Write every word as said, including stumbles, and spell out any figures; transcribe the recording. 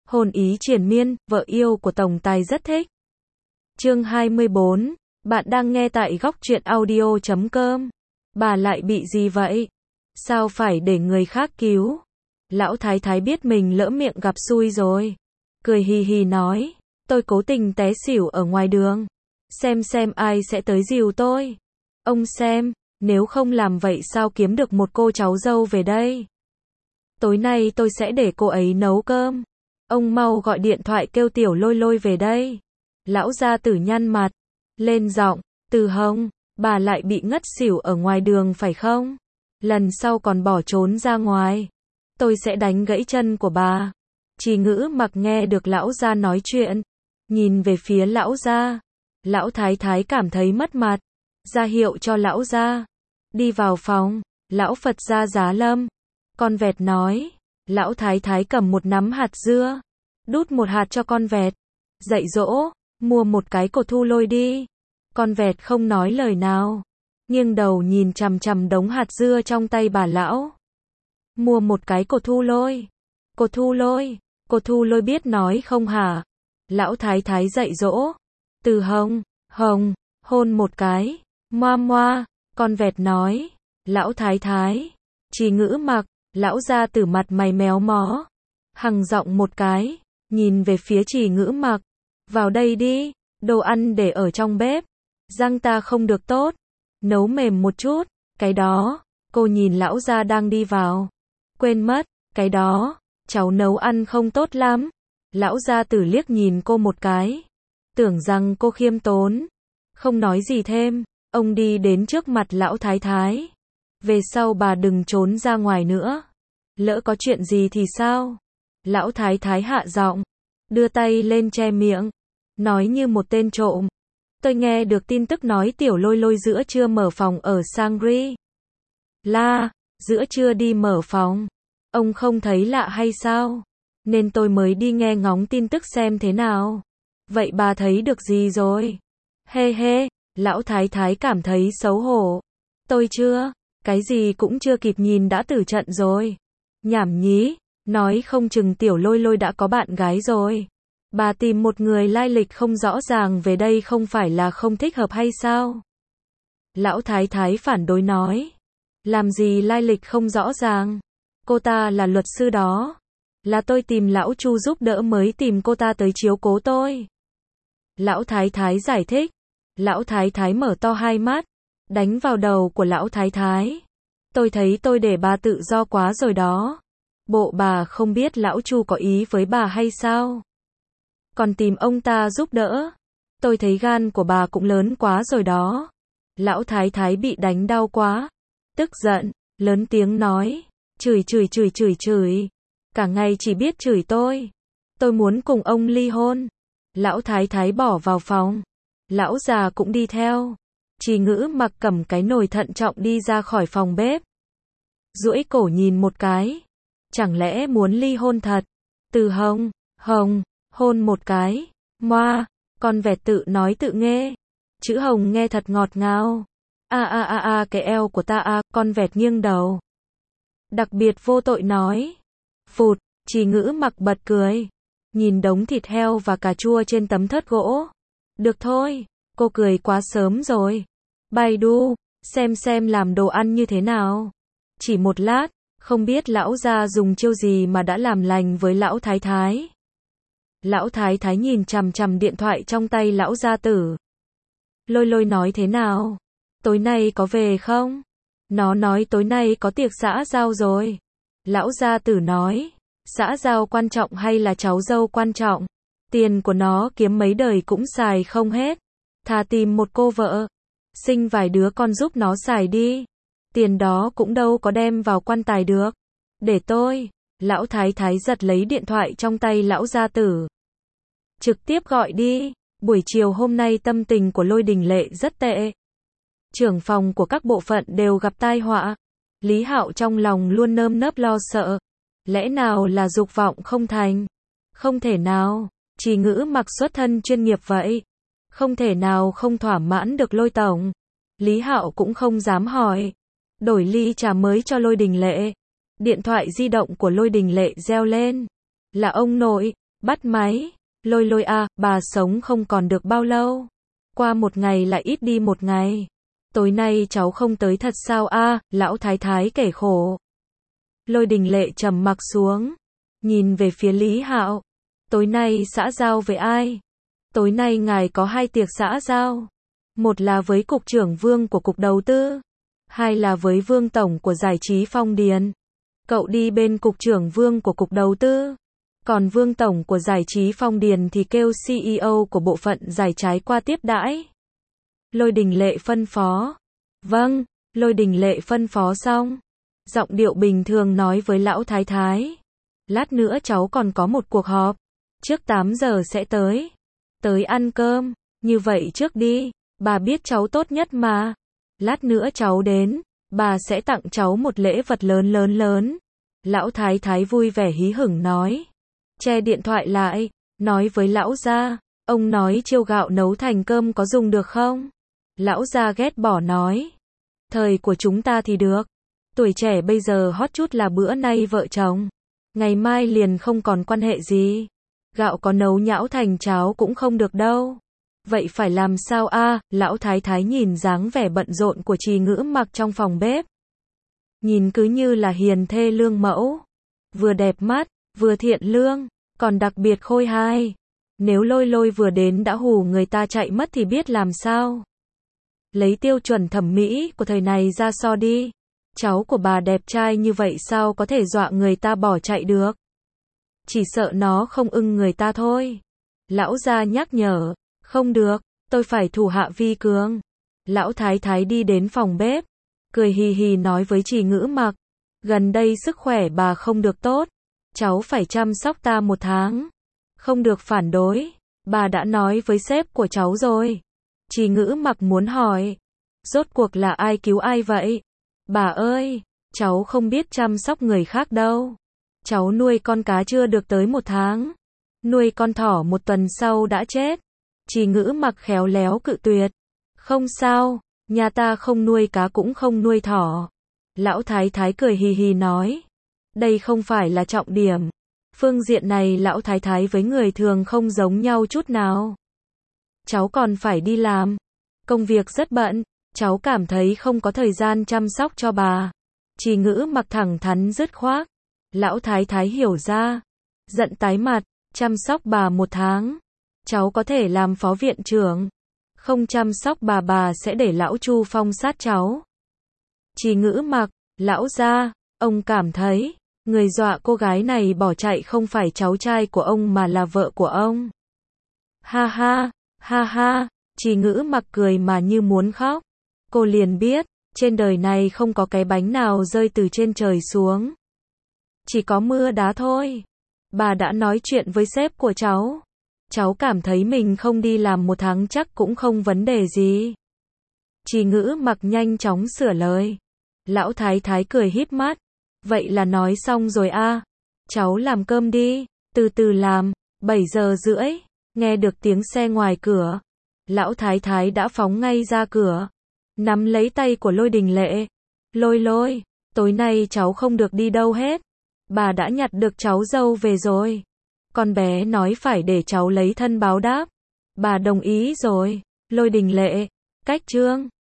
Hồn ý triền miên, vợ yêu của tổng tài rất thích. Chương hai mươi bốn, bạn đang nghe tại góc truyện audio chấm com. Bà lại bị gì vậy? Sao phải để người khác cứu? Lão thái thái biết mình lỡ miệng gặp xui rồi. Cười hì hì nói, tôi cố tình té xỉu ở ngoài đường. Xem xem ai sẽ tới dìu tôi. Ông xem, nếu không làm vậy sao kiếm được một cô cháu dâu về đây? Tối nay tôi sẽ để cô ấy nấu cơm. Ông mau gọi điện thoại kêu tiểu lôi lôi về đây. Lão gia tử nhăn mặt, lên giọng, Từ Hồng, bà lại bị ngất xỉu ở ngoài đường phải không? Lần sau còn bỏ trốn ra ngoài, tôi sẽ đánh gãy chân của bà. Trì Ngữ Mặc nghe được lão gia nói chuyện, nhìn về phía lão gia. Lão thái thái cảm thấy mất mặt, ra hiệu cho lão gia đi vào phòng. Lão Phật gia Giá Lâm, con vẹt nói. Lão thái thái cầm một nắm hạt dưa, đút một hạt cho con vẹt, dạy dỗ, mua một cái cột thu lôi đi. Con vẹt không nói lời nào, nghiêng đầu nhìn chằm chằm đống hạt dưa trong tay bà lão. Mua một cái cột thu lôi. Cột thu lôi, cột thu lôi biết nói không hả? Lão thái thái dạy dỗ. Từ Hồng, Hồng, hôn một cái. Moa moa, con vẹt nói. Lão thái thái, Trì Ngữ Mặc, lão gia tử mặt mày méo mó, hằng giọng một cái, nhìn về phía Trì Ngữ Mặc. Vào đây đi, đồ ăn để ở trong bếp. Răng ta không được tốt, nấu mềm một chút. Cái đó, cô nhìn lão gia đang đi vào. Quên mất, cái đó, cháu nấu ăn không tốt lắm. Lão gia tử liếc nhìn cô một cái, tưởng rằng cô khiêm tốn, không nói gì thêm. Ông đi đến trước mặt lão thái thái. Về sau bà đừng trốn ra ngoài nữa. Lỡ có chuyện gì thì sao? Lão thái thái hạ giọng, đưa tay lên che miệng, nói như một tên trộm. Tôi nghe được tin tức nói tiểu lôi lôi giữa trưa mở phòng ở Shangri La. Giữa trưa đi mở phòng. Ông không thấy lạ hay sao? Nên tôi mới đi nghe ngóng tin tức xem thế nào. Vậy bà thấy được gì rồi? Hê hê, lão thái thái cảm thấy xấu hổ. Tôi chưa, cái gì cũng chưa kịp nhìn đã tử trận rồi. Nhảm nhí, nói không chừng tiểu lôi lôi đã có bạn gái rồi. Bà tìm một người lai lịch không rõ ràng về đây không phải là không thích hợp hay sao? Lão thái thái phản đối nói. Làm gì lai lịch không rõ ràng? Cô ta là luật sư đó. Là tôi tìm lão Chu giúp đỡ mới tìm cô ta tới chiếu cố tôi. Lão thái thái giải thích. Lão thái thái mở to hai mắt, đánh vào đầu của lão thái thái. Tôi thấy tôi để bà tự do quá rồi đó. Bộ bà không biết lão Chu có ý với bà hay sao? Còn tìm ông ta giúp đỡ. Tôi thấy gan của bà cũng lớn quá rồi đó. Lão thái thái bị đánh đau quá, tức giận, lớn tiếng nói. Chửi chửi chửi chửi chửi. Cả ngày chỉ biết chửi tôi. Tôi muốn cùng ông ly hôn. Lão thái thái bỏ vào phòng. Lão già cũng đi theo. Trì Ngữ Mặc cầm cái nồi thận trọng đi ra khỏi phòng bếp. Duỗi cổ nhìn một cái. Chẳng lẽ muốn ly hôn thật? Từ Hồng, Hồng, hôn một cái. Moa, con vẹt tự nói tự nghe. Chữ Hồng nghe thật ngọt ngào. A a a a cái eo của ta a, con vẹt nghiêng đầu. Đặc biệt vô tội nói. Phụt, Trì Ngữ Mặc bật cười. Nhìn đống thịt heo và cà chua trên tấm thớt gỗ. Được thôi, cô cười quá sớm rồi. Baidu, xem xem làm đồ ăn như thế nào. Chỉ một lát, không biết lão gia dùng chiêu gì mà đã làm lành với lão thái thái. Lão thái thái nhìn chằm chằm điện thoại trong tay lão gia tử. Lôi lôi nói thế nào? Tối nay có về không? Nó nói tối nay có tiệc xã giao rồi. Lão gia tử nói, xã giao quan trọng hay là cháu dâu quan trọng? Tiền của nó kiếm mấy đời cũng xài không hết. Thà tìm một cô vợ, sinh vài đứa con giúp nó xài đi. Tiền đó cũng đâu có đem vào quan tài được. Để tôi. Lão thái thái giật lấy điện thoại trong tay lão gia tử. Trực tiếp gọi đi. Buổi chiều hôm nay tâm tình của Lôi Đình Lệ rất tệ. Trưởng phòng của các bộ phận đều gặp tai họa. Lý Hạo trong lòng luôn nơm nớp lo sợ. Lẽ nào là dục vọng không thành? Không thể nào. Trì Ngữ Mặc xuất thân chuyên nghiệp vậy. Không thể nào không thỏa mãn được Lôi tổng. Lý Hạo cũng không dám hỏi. Đổi ly trà mới cho Lôi Đình Lệ. Điện thoại di động của Lôi Đình Lệ reo lên. Là ông nội. Bắt máy. Lôi lôi à, bà sống không còn được bao lâu. Qua một ngày lại ít đi một ngày. Tối nay cháu không tới thật sao a? Lão thái thái kể khổ. Lôi Đình Lệ trầm mặc xuống, nhìn về phía Lý Hạo. Tối nay xã giao với ai? Tối nay ngài có hai tiệc xã giao. Một là với cục trưởng Vương của cục đầu tư, hai là với Vương tổng của giải trí Phong Điền. Cậu đi bên cục trưởng Vương của cục đầu tư, còn Vương tổng của giải trí Phong Điền thì kêu xê e ô của bộ phận giải trái qua tiếp đãi. Lôi Đình Lệ phân phó. Vâng, Lôi Đình Lệ phân phó xong, giọng điệu bình thường nói với lão thái thái. Lát nữa cháu còn có một cuộc họp, trước tám giờ sẽ tới. Tới ăn cơm, như vậy trước đi, bà biết cháu tốt nhất mà. Lát nữa cháu đến, bà sẽ tặng cháu một lễ vật lớn lớn lớn. Lão thái thái vui vẻ hí hửng nói. Che điện thoại lại, nói với lão gia, ông nói chiêu gạo nấu thành cơm có dùng được không? Lão gia ghét bỏ nói. Thời của chúng ta thì được. Tuổi trẻ bây giờ hot chút là bữa nay vợ chồng, ngày mai liền không còn quan hệ gì. Gạo có nấu nhão thành cháo cũng không được đâu. Vậy phải làm sao a? Lão thái thái nhìn dáng vẻ bận rộn của Trì Ngữ Mặc trong phòng bếp. Nhìn cứ như là hiền thê lương mẫu. Vừa đẹp mắt, vừa thiện lương, còn đặc biệt khôi hài. Nếu Lôi Lôi vừa đến đã hù người ta chạy mất thì biết làm sao. Lấy tiêu chuẩn thẩm mỹ của thời này ra so đi. Cháu của bà đẹp trai như vậy sao có thể dọa người ta bỏ chạy được. Chỉ sợ nó không ưng người ta thôi. Lão gia nhắc nhở. Không được, tôi phải thủ hạ vi cường. Lão thái thái đi đến phòng bếp, cười hì hì nói với Trì Ngữ Mặc. Gần đây sức khỏe bà không được tốt, cháu phải chăm sóc ta một tháng. Không được phản đối, bà đã nói với sếp của cháu rồi. Trì Ngữ Mặc muốn hỏi, rốt cuộc là ai cứu ai vậy? Bà ơi, cháu không biết chăm sóc người khác đâu. Cháu nuôi con cá chưa được tới một tháng, nuôi con thỏ một tuần sau đã chết. Trì Ngữ Mặc khéo léo cự tuyệt. Không sao, nhà ta không nuôi cá cũng không nuôi thỏ. Lão thái thái cười hì hì nói. Đây không phải là trọng điểm. Phương diện này lão thái thái với người thường không giống nhau chút nào. Cháu còn phải đi làm. Công việc rất bận, cháu cảm thấy không có thời gian chăm sóc cho bà. Trì Ngữ Mặc thẳng thắn dứt khoát. Lão thái thái hiểu ra. Giận tái mặt, chăm sóc bà một tháng. Cháu có thể làm phó viện trưởng. Không chăm sóc bà bà sẽ để lão Chu phong sát cháu. Trì Ngữ Mặc, lão gia, ông cảm thấy, người dọa cô gái này bỏ chạy không phải cháu trai của ông mà là vợ của ông. Ha ha, ha ha, Trì Ngữ Mặc cười mà như muốn khóc. Cô liền biết, trên đời này không có cái bánh nào rơi từ trên trời xuống. Chỉ có mưa đá thôi. Bà đã nói chuyện với sếp của cháu. Cháu cảm thấy mình không đi làm một tháng chắc cũng không vấn đề gì. Trì Ngữ Mặc nhanh chóng sửa lời. Lão thái thái cười híp mắt. Vậy là nói xong rồi a? À? Cháu làm cơm đi, từ từ làm. bảy giờ rưỡi, nghe được tiếng xe ngoài cửa. Lão thái thái đã phóng ngay ra cửa, nắm lấy tay của Lôi Đình Lệ. Lôi Lôi, tối nay cháu không được đi đâu hết. Bà đã nhặt được cháu dâu về rồi. Con bé nói phải để cháu lấy thân báo đáp. Bà đồng ý rồi. Lôi Đình Lệ, cách chương